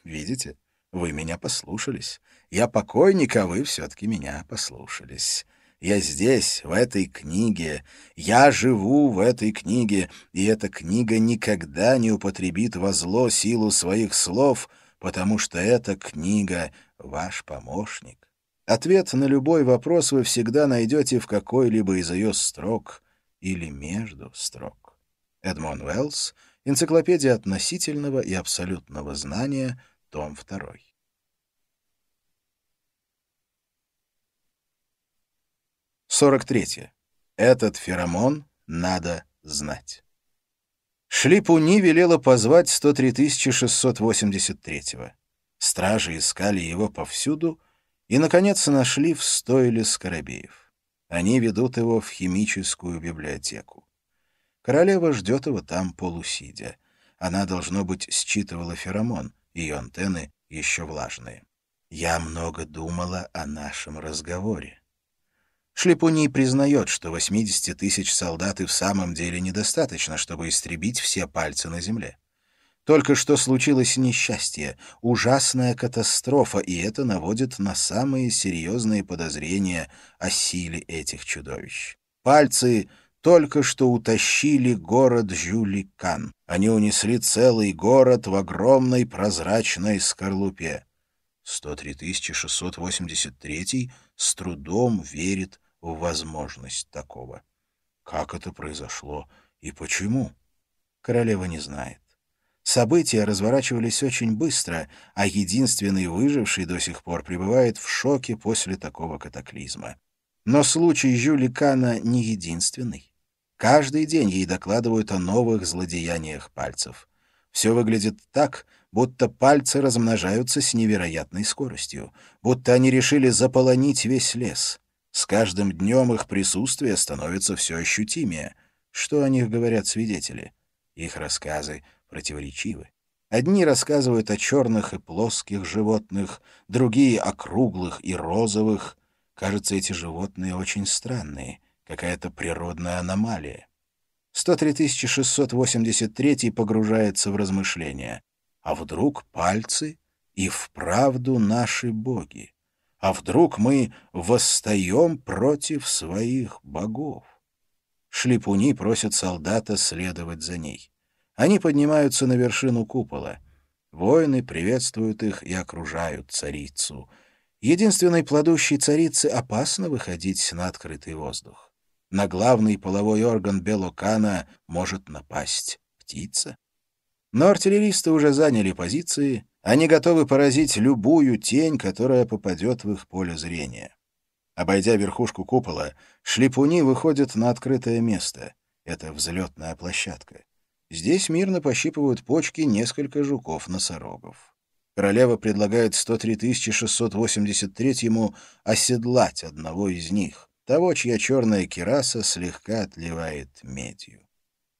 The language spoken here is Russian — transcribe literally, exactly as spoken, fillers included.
Видите, вы меня послушались. Я покойник, а вы все-таки меня послушались. Я здесь, в этой книге. Я живу в этой книге, и эта книга никогда не употребит во зло силу своих слов, потому что эта книга — ваш помощник. Ответ на любой вопрос вы всегда найдете в какой-либо из ее строк или между строк. Эдмон Уэллс, «Энциклопедия относительного и абсолютного знания», том второй. сорок третье. Этот феромон надо знать. Шлипуни велела позвать сто три тысячи шестьсот восемьдесят третьего. Стражи искали его повсюду и, наконец, нашли в стойле скоробеев. Они ведут его в химическую библиотеку. Королева ждет его там полусидя. Она, должно быть, считывала феромон, ее антенны еще влажные. «Я много думала о нашем разговоре». Шлипуни признает, что восемьдесят тысяч солдат и в самом деле недостаточно, чтобы истребить все пальцы на земле. Только что случилось несчастье, ужасная катастрофа, и это наводит на самые серьезные подозрения о силе этих чудовищ. Пальцы только что утащили город Жюликан. Они унесли целый город в огромной прозрачной скорлупе. сто три тысячи шестьсот восемьдесят третий с трудом верит в возможность такого. Как это произошло и почему? Королева не знает. События разворачивались очень быстро, а единственный выживший до сих пор пребывает в шоке после такого катаклизма. Но случай Жюликана не единственный. Каждый день ей докладывают о новых злодеяниях пальцев. Все выглядит так, будто пальцы размножаются с невероятной скоростью, будто они решили заполонить весь лес. С каждым днем их присутствие становится все ощутимее. Что о них говорят свидетели? Их рассказы противоречивы. Одни рассказывают о черных и плоских животных, другие — о круглых и розовых. Кажется, эти животные очень странные, какая-то природная аномалия. сто три тысячи шестьсот восемьдесят третий погружается в размышления. А вдруг пальцы и вправду наши боги? А вдруг мы восстаем против своих богов? Шлипуни просят солдата следовать за ней. Они поднимаются на вершину купола. Воины приветствуют их и окружают царицу. Единственной плодущей царице опасно выходить на открытый воздух. На главный половой орган Белокана может напасть птица. Но артиллеристы уже заняли позиции, они готовы поразить любую тень, которая попадет в их поле зрения. Обойдя верхушку купола, шлипуни выходят на открытое место. Это взлетная площадка. Здесь мирно пощипывают почки несколько жуков-носорогов. Королева предлагает сто три тысячи шестьсот восемьдесят третьему оседлать одного из них, того, чья черная кираса слегка отливает медью.